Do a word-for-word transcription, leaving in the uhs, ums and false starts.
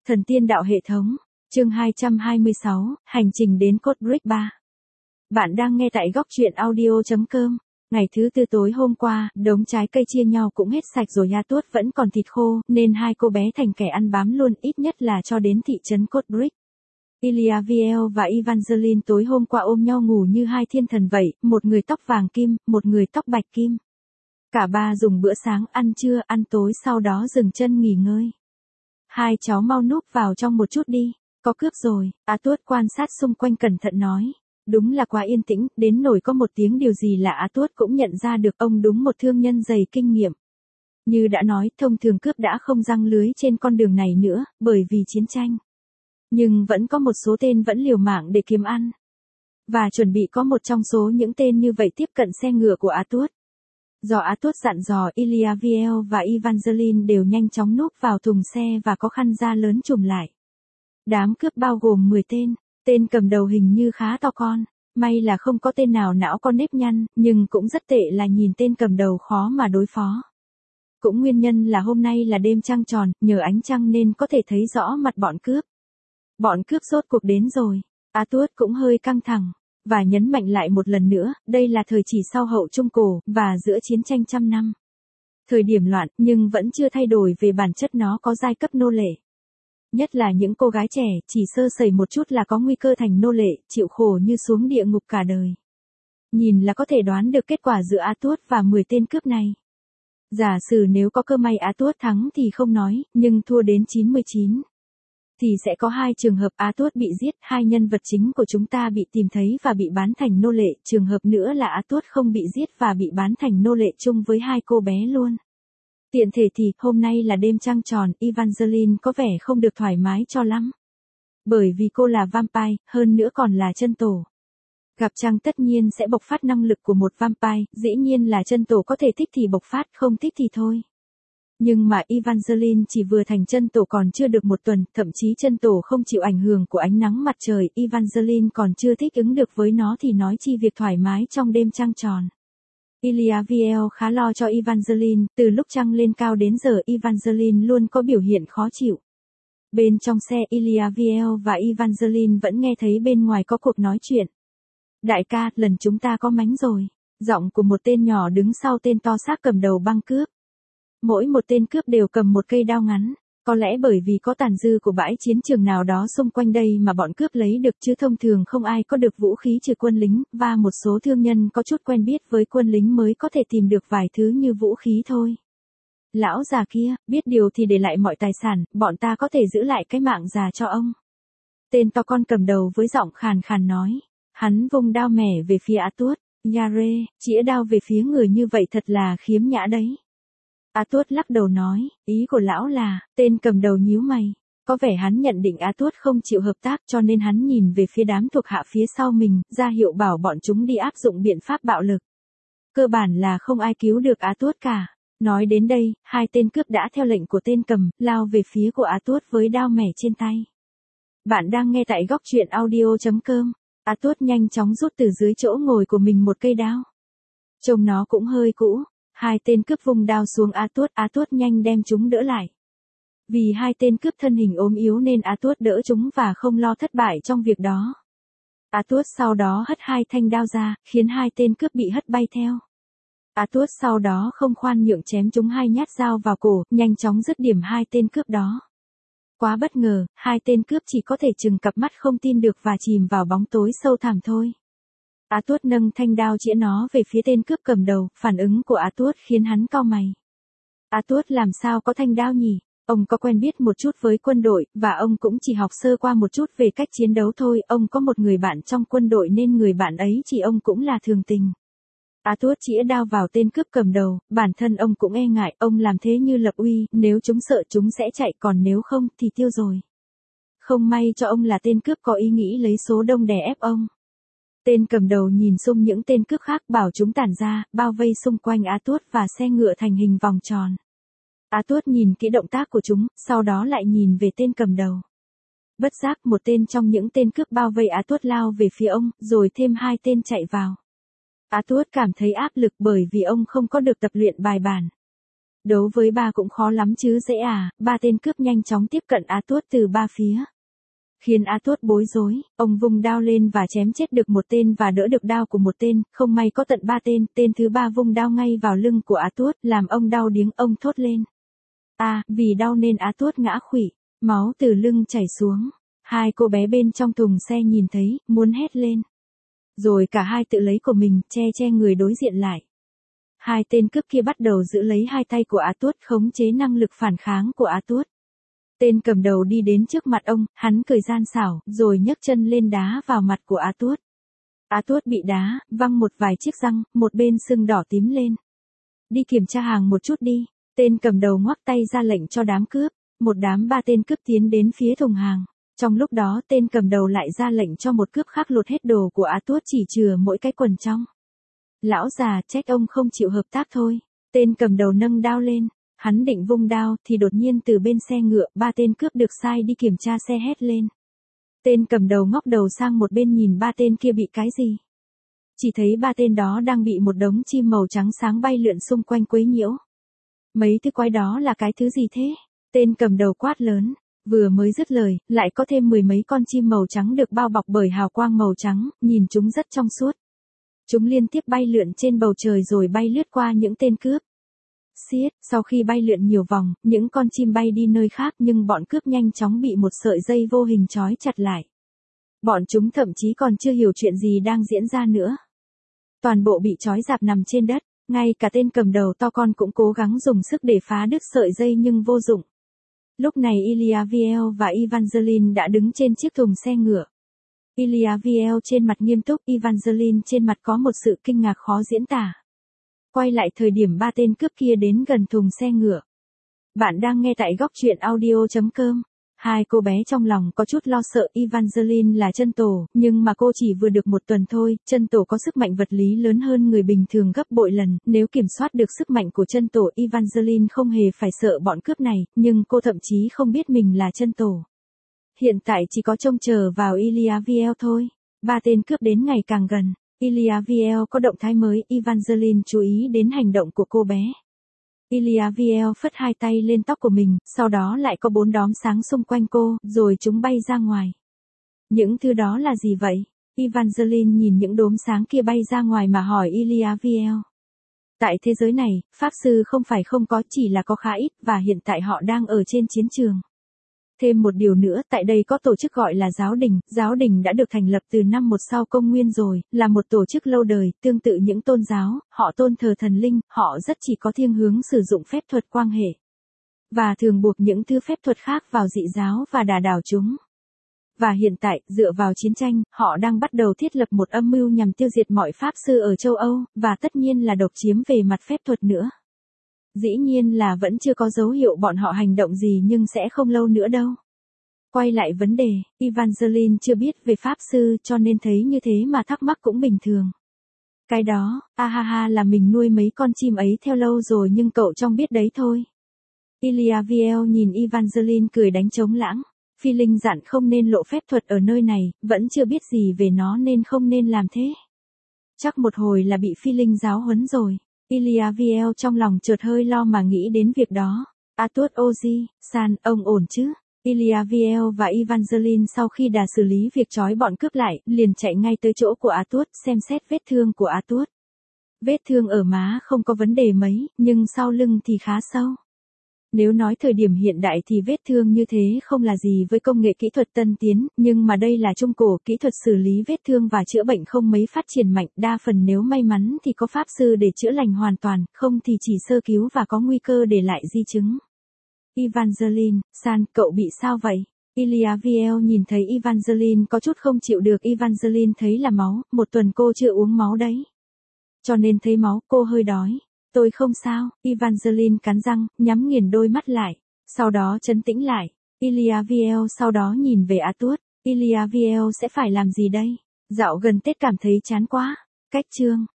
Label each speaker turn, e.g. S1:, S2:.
S1: Thần tiên đạo hệ thống, chương hai trăm hai mươi sáu, hành trình đến Code Break ba. Bạn đang nghe tại góc truyện audio chấm com. Ngày thứ tư tối hôm qua, đống trái cây chia nhau cũng hết sạch rồi, A Tuốt vẫn còn thịt khô, nên hai cô bé thành kẻ ăn bám luôn, ít nhất là cho đến thị trấn Code Break. Iliaviel và Evangeline tối hôm qua ôm nhau ngủ như hai thiên thần vậy, một người tóc vàng kim, một người tóc bạch kim. Cả ba dùng bữa sáng, ăn trưa, ăn tối, sau đó dừng chân nghỉ ngơi. Hai cháu mau núp vào trong một chút đi, có cướp rồi, A Tuốt quan sát xung quanh cẩn thận nói. Đúng là quá yên tĩnh, đến nỗi có một tiếng điều gì lạ A Tuốt cũng nhận ra được, ông đúng một thương nhân dày kinh nghiệm. Như đã nói, thông thường cướp đã không giăng lưới trên con đường này nữa, bởi vì chiến tranh. Nhưng vẫn có một số tên vẫn liều mạng để kiếm ăn. Và chuẩn bị có một trong số những tên như vậy tiếp cận xe ngựa của A Tuốt. Do A Tuốt dặn dò, Iliaviel và Evangeline đều nhanh chóng núp vào thùng xe và có khăn da lớn trùm lại. Đám cướp bao gồm mười tên, tên cầm đầu hình như khá to con, may là không có tên nào não con nếp nhăn, nhưng cũng rất tệ là nhìn tên cầm đầu khó mà đối phó. Cũng nguyên nhân là hôm nay là đêm trăng tròn, nhờ ánh trăng nên có thể thấy rõ mặt bọn cướp. Bọn cướp rốt cuộc đến rồi, A Tuốt cũng hơi căng thẳng. Và nhấn mạnh lại một lần nữa, đây là thời chỉ sau hậu Trung Cổ, và giữa chiến tranh trăm năm. Thời điểm loạn, nhưng vẫn chưa thay đổi về bản chất, nó có giai cấp nô lệ. Nhất là những cô gái trẻ, chỉ sơ sẩy một chút là có nguy cơ thành nô lệ, chịu khổ như xuống địa ngục cả đời. Nhìn là có thể đoán được kết quả giữa A Tuốt và mười tên cướp này. Giả sử nếu có cơ may A Tuốt thắng thì không nói, nhưng thua đến chín mươi chín. Thì sẽ có hai trường hợp A Tuốt bị giết, hai nhân vật chính của chúng ta bị tìm thấy và bị bán thành nô lệ, trường hợp nữa là A Tuốt không bị giết và bị bán thành nô lệ chung với hai cô bé luôn. Tiện thể thì, hôm nay là đêm trăng tròn, Evangeline có vẻ không được thoải mái cho lắm. Bởi vì cô là vampire, hơn nữa còn là chân tổ. Gặp trăng tất nhiên sẽ bộc phát năng lực của một vampire, dĩ nhiên là chân tổ có thể thích thì bộc phát, không thích thì thôi. Nhưng mà Evangeline chỉ vừa thành chân tổ còn chưa được một tuần, thậm chí chân tổ không chịu ảnh hưởng của ánh nắng mặt trời, Evangeline còn chưa thích ứng được với nó thì nói chi việc thoải mái trong đêm trăng tròn. Iliaviel khá lo cho Evangeline, từ lúc trăng lên cao đến giờ Evangeline luôn có biểu hiện khó chịu. Bên trong xe Iliaviel và Evangeline vẫn nghe thấy bên ngoài có cuộc nói chuyện. Đại ca, lần chúng ta có mánh rồi. Giọng của một tên nhỏ đứng sau tên to xác cầm đầu băng cướp. Mỗi một tên cướp đều cầm một cây đao ngắn, có lẽ bởi vì có tàn dư của bãi chiến trường nào đó xung quanh đây mà bọn cướp lấy được, chứ thông thường không ai có được vũ khí trừ quân lính, và một số thương nhân có chút quen biết với quân lính mới có thể tìm được vài thứ như vũ khí thôi. Lão già kia, biết điều thì để lại mọi tài sản, bọn ta có thể giữ lại cái mạng già cho ông. Tên to con cầm đầu với giọng khàn khàn nói, hắn vung đao mẻ về phía A Tuốt, Yare, chĩa đao về phía người như vậy thật là khiếm nhã đấy. A Tuốt lắc đầu nói, ý của lão là, tên cầm đầu nhíu mày. Có vẻ hắn nhận định A Tuốt không chịu hợp tác cho nên hắn nhìn về phía đám thuộc hạ phía sau mình, ra hiệu bảo bọn chúng đi áp dụng biện pháp bạo lực. Cơ bản là không ai cứu được A Tuốt cả. Nói đến đây, hai tên cướp đã theo lệnh của tên cầm, lao về phía của A Tuốt với đao mẻ trên tay. Bạn đang nghe tại góc truyện audio chấm com. A Tuốt nhanh chóng rút từ dưới chỗ ngồi của mình một cây đao. Trông nó cũng hơi cũ. Hai tên cướp vùng đao xuống A Tuốt, A Tuốt nhanh đem chúng đỡ lại. Vì hai tên cướp thân hình ốm yếu nên A Tuốt đỡ chúng và không lo thất bại trong việc đó. A Tuốt sau đó hất hai thanh đao ra, khiến hai tên cướp bị hất bay theo. A Tuốt sau đó không khoan nhượng chém chúng hai nhát dao vào cổ, nhanh chóng dứt điểm hai tên cướp đó. Quá bất ngờ, hai tên cướp chỉ có thể trừng cặp mắt không tin được và chìm vào bóng tối sâu thẳm thôi. A Tuốt nâng thanh đao chĩa nó về phía tên cướp cầm đầu, phản ứng của A Tuốt khiến hắn cau mày. A Tuốt làm sao có thanh đao nhỉ? Ông có quen biết một chút với quân đội, và ông cũng chỉ học sơ qua một chút về cách chiến đấu thôi, ông có một người bạn trong quân đội nên người bạn ấy chỉ ông cũng là thường tình. A Tuốt chĩa đao vào tên cướp cầm đầu, bản thân ông cũng e ngại, ông làm thế như lập uy, nếu chúng sợ chúng sẽ chạy, còn nếu không thì tiêu rồi. Không may cho ông là tên cướp có ý nghĩ lấy số đông đè ép ông. Tên cầm đầu nhìn xung những tên cướp khác bảo chúng tản ra, bao vây xung quanh A Tuốt và xe ngựa thành hình vòng tròn. A Tuốt nhìn kỹ động tác của chúng, sau đó lại nhìn về tên cầm đầu. Bất giác một tên trong những tên cướp bao vây A Tuốt lao về phía ông, rồi thêm hai tên chạy vào. A Tuốt cảm thấy áp lực bởi vì ông không có được tập luyện bài bản. Đấu với ba cũng khó lắm chứ dễ à, ba tên cướp nhanh chóng tiếp cận A Tuốt từ ba phía. Khiến A Tuốt bối rối, ông vung đao lên và chém chết được một tên và đỡ được đao của một tên, không may có tận ba tên, tên thứ ba vung đao ngay vào lưng của A Tuốt, làm ông đau điếng, ông thốt lên. À, vì đau nên A Tuốt ngã khuỵu, máu từ lưng chảy xuống. Hai cô bé bên trong thùng xe nhìn thấy, muốn hét lên. Rồi cả hai tự lấy của mình, che che người đối diện lại. Hai tên cướp kia bắt đầu giữ lấy hai tay của A Tuốt, khống chế năng lực phản kháng của A Tuốt. Tên cầm đầu đi đến trước mặt ông, hắn cười gian xảo, rồi nhấc chân lên đá vào mặt của A Tuốt. A Tuốt bị đá, văng một vài chiếc răng, một bên sưng đỏ tím lên. Đi kiểm tra hàng một chút đi, tên cầm đầu ngoắc tay ra lệnh cho đám cướp, một đám ba tên cướp tiến đến phía thùng hàng. Trong lúc đó tên cầm đầu lại ra lệnh cho một cướp khác lột hết đồ của A Tuốt chỉ chừa mỗi cái quần trong. Lão già trách ông không chịu hợp tác thôi. Tên cầm đầu nâng đao lên. Hắn định vung đao thì đột nhiên từ bên xe ngựa ba tên cướp được sai đi kiểm tra xe hét lên. Tên cầm đầu ngóc đầu sang một bên nhìn ba tên kia bị cái gì. Chỉ thấy ba tên đó đang bị một đống chim màu trắng sáng bay lượn xung quanh quấy nhiễu. Mấy thứ quái đó là cái thứ gì thế? Tên cầm đầu quát lớn. Vừa mới dứt lời, lại có thêm mười mấy con chim màu trắng được bao bọc bởi hào quang màu trắng, nhìn chúng rất trong suốt. Chúng liên tiếp bay lượn trên bầu trời rồi bay lướt qua những tên cướp. Xiết, sau khi bay lượn nhiều vòng, những con chim bay đi nơi khác nhưng bọn cướp nhanh chóng bị một sợi dây vô hình trói chặt lại. Bọn chúng thậm chí còn chưa hiểu chuyện gì đang diễn ra nữa. Toàn bộ bị trói rạp nằm trên đất, ngay cả tên cầm đầu to con cũng cố gắng dùng sức để phá đứt sợi dây nhưng vô dụng. Lúc này Iliaviel và Evangeline đã đứng trên chiếc thùng xe ngựa. Iliaviel trên mặt nghiêm túc, Evangeline trên mặt có một sự kinh ngạc khó diễn tả. Quay lại thời điểm ba tên cướp kia đến gần thùng xe ngựa. Bạn đang nghe tại góc truyện audio chấm com. Hai cô bé trong lòng có chút lo sợ Evangeline là chân tổ, nhưng mà cô chỉ vừa được một tuần thôi, chân tổ có sức mạnh vật lý lớn hơn người bình thường gấp bội lần, nếu kiểm soát được sức mạnh của chân tổ Evangeline không hề phải sợ bọn cướp này, nhưng cô thậm chí không biết mình là chân tổ. Hiện tại chỉ có trông chờ vào Iliaviel thôi, ba tên cướp đến ngày càng gần, Iliaviel có động thái mới, Evangeline chú ý đến hành động của cô bé. Iliaviel phất hai tay lên tóc của mình, sau đó lại có bốn đốm sáng xung quanh cô, rồi chúng bay ra ngoài. Những thứ đó là gì vậy? Evangeline nhìn những đốm sáng kia bay ra ngoài mà hỏi Iliaviel. Tại thế giới này, pháp sư không phải không có, chỉ là có khá ít, và hiện tại họ đang ở trên chiến trường. Thêm một điều nữa, tại đây có tổ chức gọi là giáo đình, giáo đình đã được thành lập từ năm một sau công nguyên rồi, là một tổ chức lâu đời, tương tự những tôn giáo, họ tôn thờ thần linh, họ rất chỉ có thiên hướng sử dụng phép thuật quang hệ. Và thường buộc những thứ phép thuật khác vào dị giáo và đả đảo chúng. Và hiện tại, dựa vào chiến tranh, họ đang bắt đầu thiết lập một âm mưu nhằm tiêu diệt mọi pháp sư ở châu Âu, và tất nhiên là độc chiếm về mặt phép thuật nữa. Dĩ nhiên là vẫn chưa có dấu hiệu bọn họ hành động gì nhưng sẽ không lâu nữa đâu. Quay lại vấn đề, Evangeline chưa biết về pháp sư cho nên thấy như thế mà thắc mắc cũng bình thường. Cái đó, a ha ha là mình nuôi mấy con chim ấy theo lâu rồi nhưng cậu trong biết đấy thôi. Iliaviel nhìn Evangeline cười đánh trống lãng. Phi linh dặn không nên lộ phép thuật ở nơi này, vẫn chưa biết gì về nó nên không nên làm thế. Chắc một hồi là bị phi linh giáo huấn rồi. Iliaviel trong lòng chợt hơi lo mà nghĩ đến việc đó. A Tuốt Oji, San, ông ổn chứ? Iliaviel và Evangeline sau khi đã xử lý việc trói bọn cướp lại, liền chạy ngay tới chỗ của A Tuốt xem xét vết thương của A Tuốt. Vết thương ở má không có vấn đề mấy, nhưng sau lưng thì khá sâu. Nếu nói thời điểm hiện đại thì vết thương như thế không là gì với công nghệ kỹ thuật tân tiến, nhưng mà đây là trung cổ, kỹ thuật xử lý vết thương và chữa bệnh không mấy phát triển mạnh, đa phần nếu may mắn thì có pháp sư để chữa lành hoàn toàn, không thì chỉ sơ cứu và có nguy cơ để lại di chứng. Evangeline, San, cậu bị sao vậy? Iliaviel nhìn thấy Evangeline có chút không chịu được. Evangeline thấy là máu, một tuần cô chưa uống máu đấy. Cho nên thấy máu, cô hơi đói. Tôi không sao, Evangeline cắn răng, nhắm nghiền đôi mắt lại. Sau đó trấn tĩnh lại. Iliaviel sau đó nhìn về A Tuốt. Iliaviel sẽ phải làm gì đây? Dạo gần Tết cảm thấy chán quá. Cách chương.